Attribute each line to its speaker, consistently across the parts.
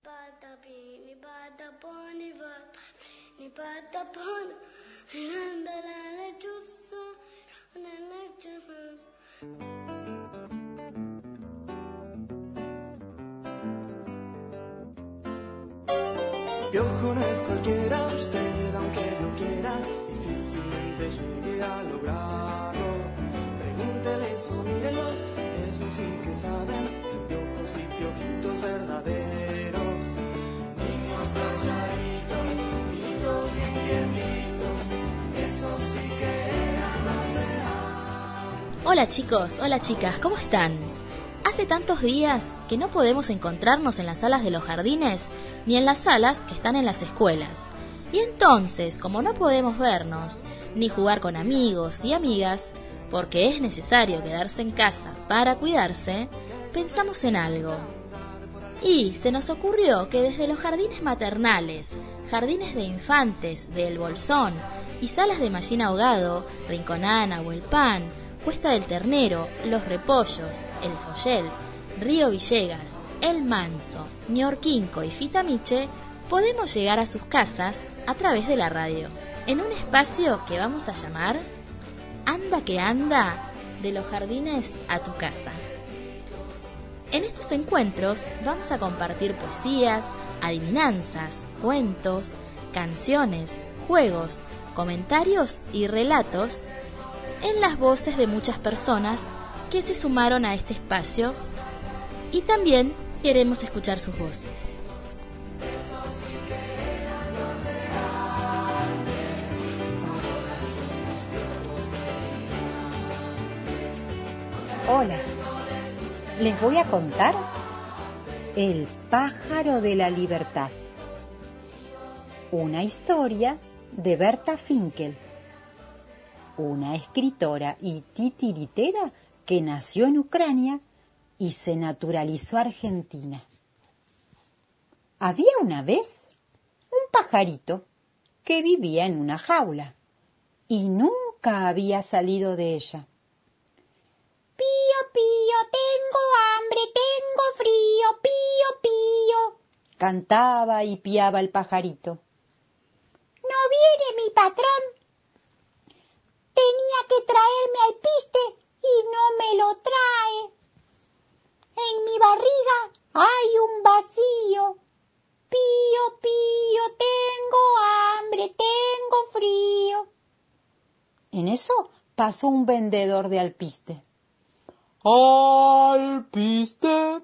Speaker 1: Piojo no es cualquiera, usted aunque lo quiera, difícilmente llegue a lograrlo. Pregúntele eso, mírenlos, eso sí que saben, ser piojos y piojitos verdaderos. Niños calladitos, niñitos bien quietitos, eso sí que eran más real.
Speaker 2: Hola chicos, hola chicas, ¿cómo están? Hace tantos días que no podemos encontrarnos en las salas de los jardines ni en las salas que están en las escuelas. Y entonces, como no podemos vernos ni jugar con amigos y amigas, porque es necesario quedarse en casa para cuidarse, pensamos en algo. Y se nos ocurrió que desde los jardines maternales, jardines de infantes de El Bolsón y salas de Mallín Ahogado, Rinconana, Huelpán, Cuesta del Ternero, Los Repollos, El Follel, Río Villegas, El Manso, Ñorquinco y Fitamiche, podemos llegar a sus casas a través de la radio, en un espacio que vamos a llamar Anda que anda, de los jardines a tu casa. En estos encuentros vamos a compartir poesías, adivinanzas, cuentos, canciones, juegos, comentarios y relatos en las voces de muchas personas que se sumaron a este espacio, y también queremos escuchar sus voces.
Speaker 3: Hola, les voy a contar El pájaro de la libertad, una historia de Berta Finkel, una escritora y titiritera que nació en Ucrania y se naturalizó argentina. Había una vez un pajarito que vivía en una jaula y nunca había salido de ella. Pío, pío, tengo hambre, tengo frío, pío, pío, cantaba y piaba el pajarito. No viene mi patrón. Tenía que traerme alpiste y no me lo trae. En mi barriga hay un vacío. Pío, pío, tengo hambre, tengo frío. En eso pasó un vendedor de alpiste.
Speaker 4: Alpiste,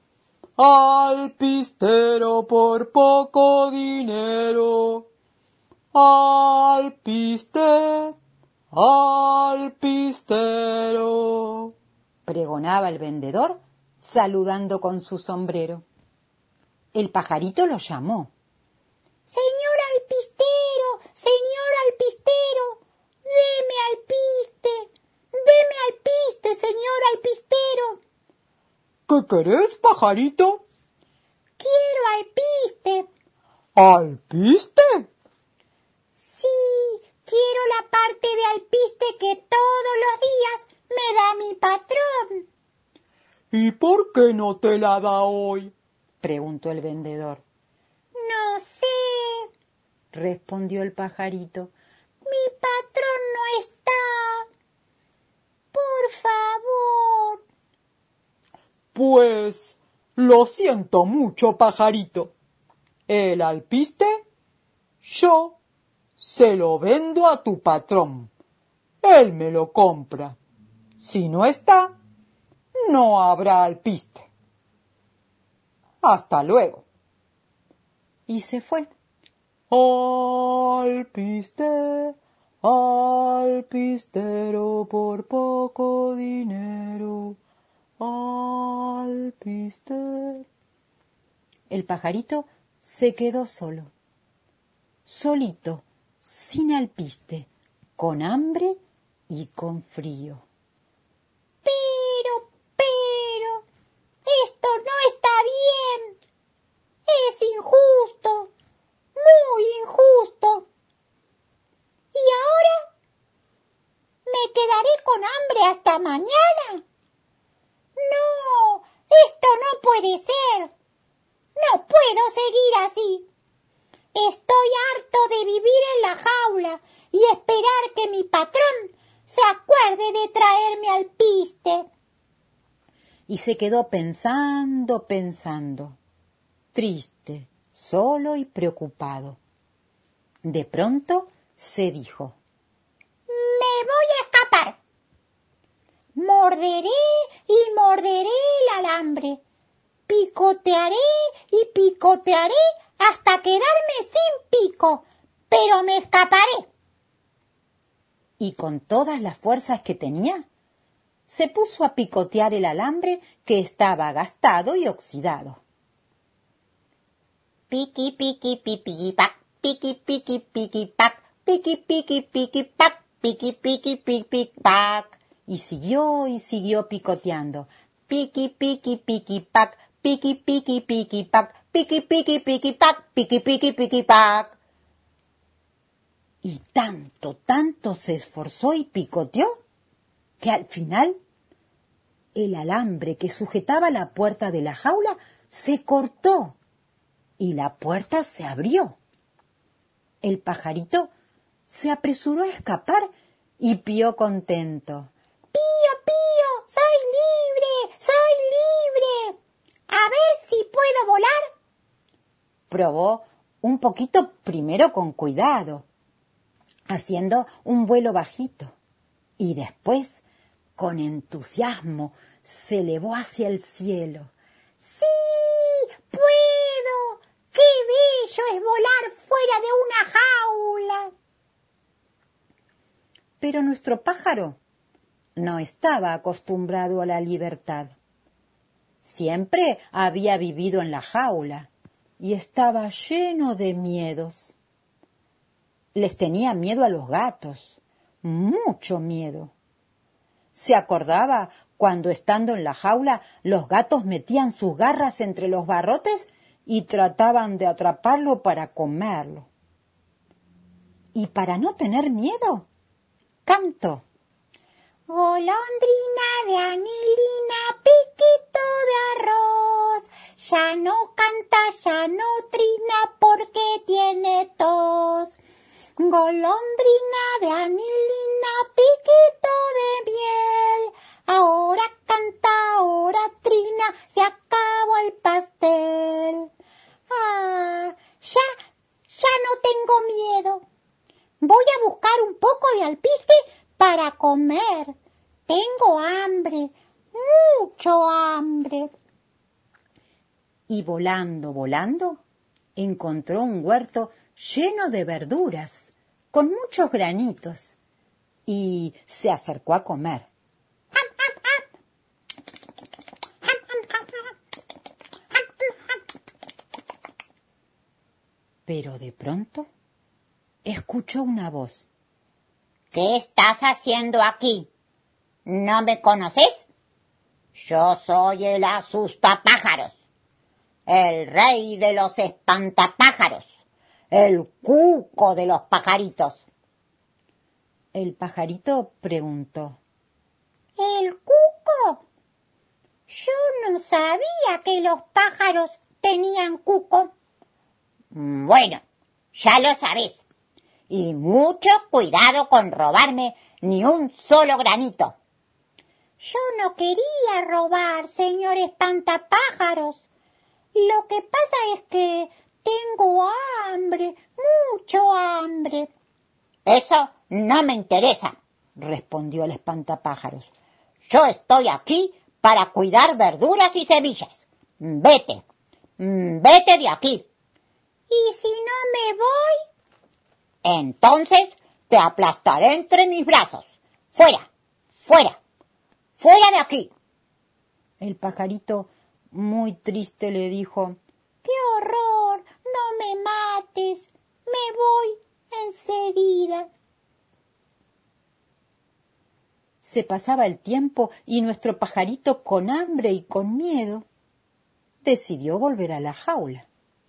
Speaker 4: alpistero por poco dinero. Alpiste, alpistero,
Speaker 3: pregonaba el vendedor, saludando con su sombrero. El pajarito lo llamó. Señor alpistero, deme alpiste, señor alpistero.
Speaker 4: ¿Qué querés, pajarito?
Speaker 3: Quiero alpiste.
Speaker 4: ¿Alpiste?
Speaker 3: Sí, quiero la parte de alpiste que todos los días me da mi patrón.
Speaker 4: ¿Y por qué no te la da hoy?,
Speaker 3: preguntó el vendedor. No sé, respondió el pajarito. Mi patrón no está. Por favor.
Speaker 4: Pues lo siento mucho, pajarito. El alpiste, yo se lo vendo a tu patrón. Él me lo compra. Si no está, no habrá alpiste. Hasta luego.
Speaker 3: Y se fue.
Speaker 4: Alpiste, alpistero por poco dinero. Alpiste.
Speaker 3: El pajarito se quedó solo. Solito, sin alpiste, con hambre y con frío. Pero, esto no está bien. Es injusto, muy injusto. ¿Y ahora? ¿Me quedaré con hambre hasta mañana? No, esto no puede ser. No puede puedo seguir así. Estoy harto de vivir en la jaula y esperar que mi patrón se acuerde de traerme alpiste. Y se quedó pensando, triste, solo y preocupado. De pronto se dijo: me voy a escapar. Morderé y morderé el alambre. Picotearé y picotearé hasta quedarme sin pico, pero me escaparé. Y con todas las fuerzas que tenía, se puso a picotear el alambre que estaba gastado y oxidado. Piqui, piqui, piqui, pac, piqui, piqui, piqui, pac, piqui, piqui, piqui, pac, piqui, piqui, piqui, pac. Y siguió picoteando. Piqui, piqui, piqui, pac, piqui, piqui, piqui, pac, piqui, piqui, piqui, pac, piqui, piqui, piqui, pac. Y tanto se esforzó y picoteó, que al final el alambre que sujetaba la puerta de la jaula se cortó y la puerta se abrió. El pajarito se apresuró a escapar y pió contento. ¡Pío, pío! ¡Soy libre! ¡Soy libre! ¡A ver si puedo volar! Probó un poquito primero con cuidado, haciendo un vuelo bajito, y después, con entusiasmo, se elevó hacia el cielo. ¡Sí! ¡Puedo! ¡Qué bello es volar fuera de una jaula! Pero nuestro pájaro no estaba acostumbrado a la libertad. Siempre había vivido en la jaula y estaba lleno de miedos. Les tenía miedo a los gatos, mucho miedo. Se acordaba cuando, estando en la jaula, los gatos metían sus garras entre los barrotes y trataban de atraparlo para comerlo. Y para no tener miedo, cantó: golondrina de anilina, piquito de arroz, ya no canta, ya no trina porque tiene tos. Golondrina de anilina, piquito de miel, ahora canta, ahora trina, se acabó el pastel. Ah, ya no tengo miedo. Voy a buscar un poco de alpiste para comer. Tengo hambre, mucho hambre. Y volando, encontró un huerto lleno de verduras, con muchos granitos, y se acercó a comer. Pero de pronto escuchó una voz. ¿Qué estás haciendo aquí? ¿No me conoces? Yo soy el asustapájaros, el rey de los espantapájaros, el cuco de los pajaritos. El pajarito preguntó: ¿el cuco? Yo no sabía que los pájaros tenían cuco. Bueno, ya lo sabés. Y mucho cuidado con robarme ni un solo granito. Yo no quería robar, señor espantapájaros. Lo que pasa es que tengo hambre, mucho hambre. Eso no me interesa, respondió el espantapájaros. Yo estoy aquí para cuidar verduras y semillas. Vete de aquí. ¿Y si no me voy? Entonces te aplastaré entre mis brazos. ¡Fuera! ¡Fuera! ¡Fuera de aquí! El pajarito, muy triste, le dijo: ¡qué horror! ¡No me mates! ¡Me voy enseguida! Se pasaba el tiempo y nuestro pajarito, con hambre y con miedo, decidió volver a la jaula.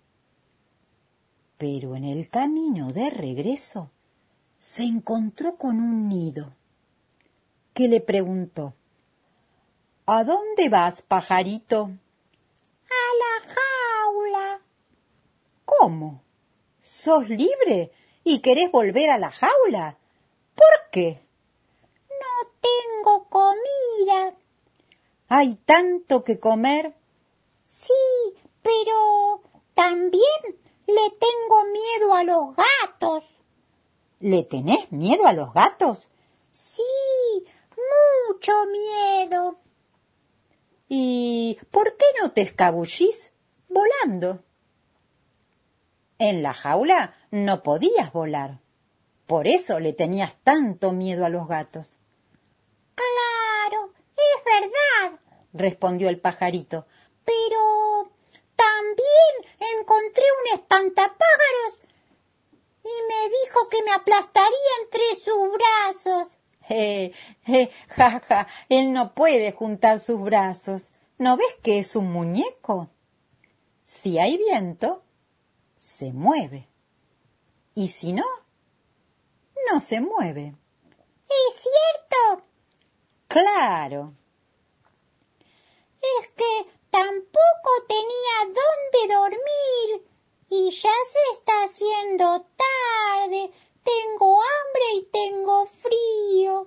Speaker 3: Pero en el camino de regreso se encontró con un nido que le preguntó: ¿a dónde vas, pajarito? A la jaula. ¿Cómo? ¿Sos libre y querés volver a la jaula? ¿Por qué? No tengo comida. ¿Hay tanto que comer? Sí, pero también le tengo miedo a los gatos. ¿Le tenés miedo a los gatos? Sí, mucho miedo. ¿Y por qué no te escabullís volando? En la jaula no podías volar. Por eso le tenías tanto miedo a los gatos. Claro, es verdad, respondió el pajarito. Pero también encontré un espantapájaros y me dijo que me aplastaría entre sus brazos. Ja, él no puede juntar sus brazos. ¿No ves que es un muñeco? Si hay viento, se mueve. Y si no, no se mueve. ¿Es cierto? Claro. Es que tampoco tenía dónde dormir y ya se está haciendo tarde. Tengo hambre y tengo frío.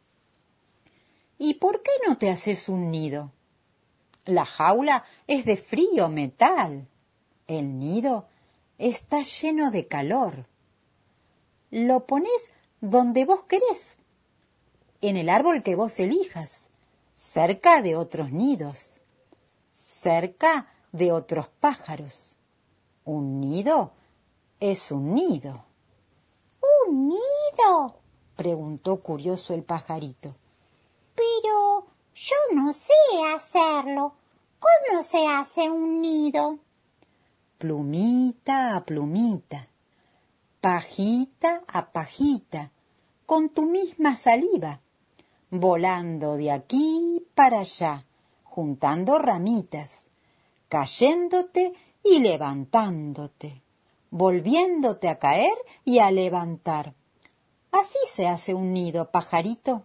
Speaker 3: ¿Y por qué no te haces un nido? La jaula es de frío metal. El nido está lleno de calor. Lo pones donde vos querés, en el árbol que vos elijas, cerca de otros nidos, cerca de otros pájaros. Un nido es un nido. ¿Un nido? Preguntó curioso el pajarito. Pero yo no sé hacerlo. ¿Cómo se hace un nido? Plumita a plumita, pajita a pajita, con tu misma saliva, volando de aquí para allá, juntando ramitas, cayéndote y levantándote, volviéndote a caer y a levantar. Así se hace un nido, pajarito.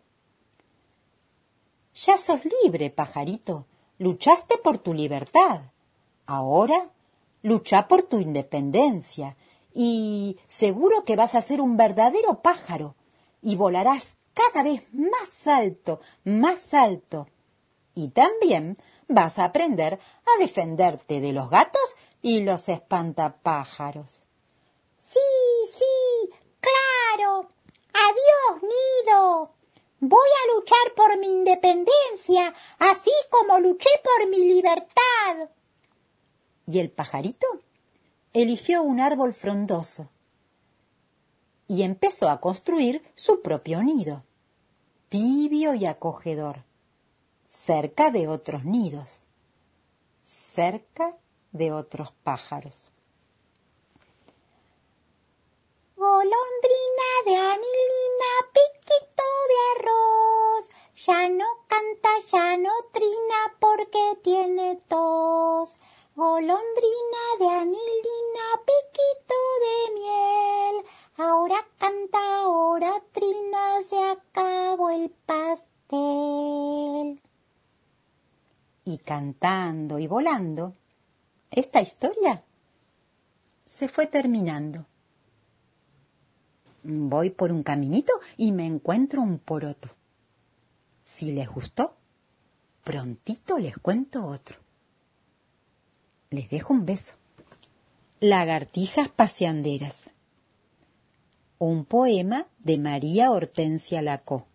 Speaker 3: Ya sos libre, pajarito. Luchaste por tu libertad. Ahora lucha por tu independencia y seguro que vas a ser un verdadero pájaro y volarás cada vez más alto, más alto. Y también vas a aprender a defenderte de los gatos y los espantapájaros. Sí, claro. Adiós, nido. Voy a luchar por mi independencia, así como luché por mi libertad. Y el pajarito eligió un árbol frondoso y empezó a construir su propio nido, tibio y acogedor, cerca de otros nidos, cerca de otros pájaros. Golondrina de anilina, piquito de arroz, ya no canta, ya no trina porque tiene tos. Golondrina de anilina, piquito de miel, ahora canta, ahora trina, se acabó el pastel. Y cantando y volando, esta historia se fue terminando. Voy por un caminito y me encuentro un poroto. Si les gustó, prontito les cuento otro. Les dejo un beso. Lagartijas paseanderas. Un poema de María Hortensia Lacó.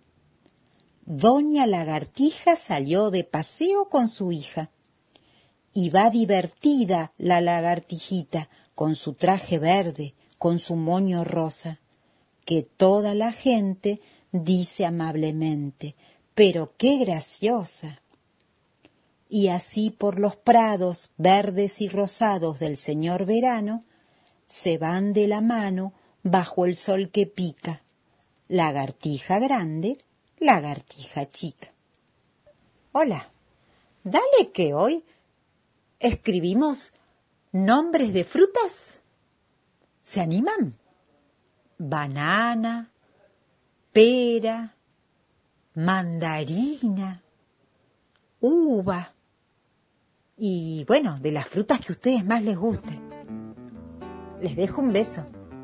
Speaker 3: Doña Lagartija salió de paseo con su hija. Y va divertida la lagartijita con su traje verde, con su moño rosa, que toda la gente dice amablemente, pero qué graciosa. Y así por los prados verdes y rosados del señor verano, se van de la mano bajo el sol que pica, lagartija grande, lagartija chica. Hola, dale que hoy escribimos nombres de frutas. ¿Se animan? Banana, pera, mandarina, uva y, bueno, de las frutas que a ustedes más les gusten. Les dejo un beso.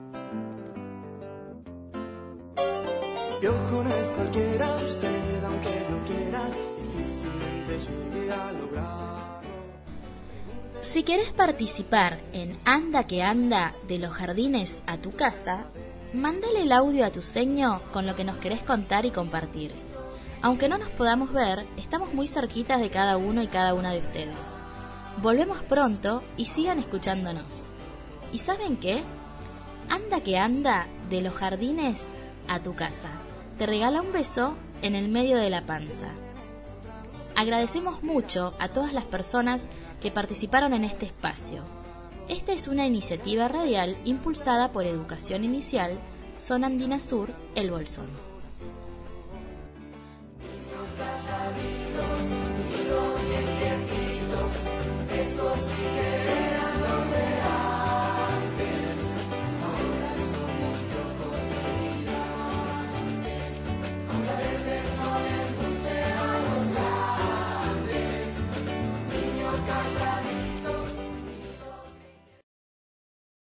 Speaker 1: Piojo no es cualquiera, usted aunque lo quiera, difícilmente llegue a lograrlo.
Speaker 2: Si querés participar en Anda que Anda de los jardines a tu casa, mándale el audio a tu seño con lo que nos querés contar y compartir. Aunque no nos podamos ver, estamos muy cerquitas de cada uno y cada una de ustedes. Volvemos pronto y sigan escuchándonos. ¿Y saben qué? Anda que Anda de los jardines a tu casa. Te regala un beso en el medio de la panza. Agradecemos mucho a todas las personas que participaron en este espacio. Esta es una iniciativa radial impulsada por Educación Inicial, Zona Andina Sur, El Bolsón.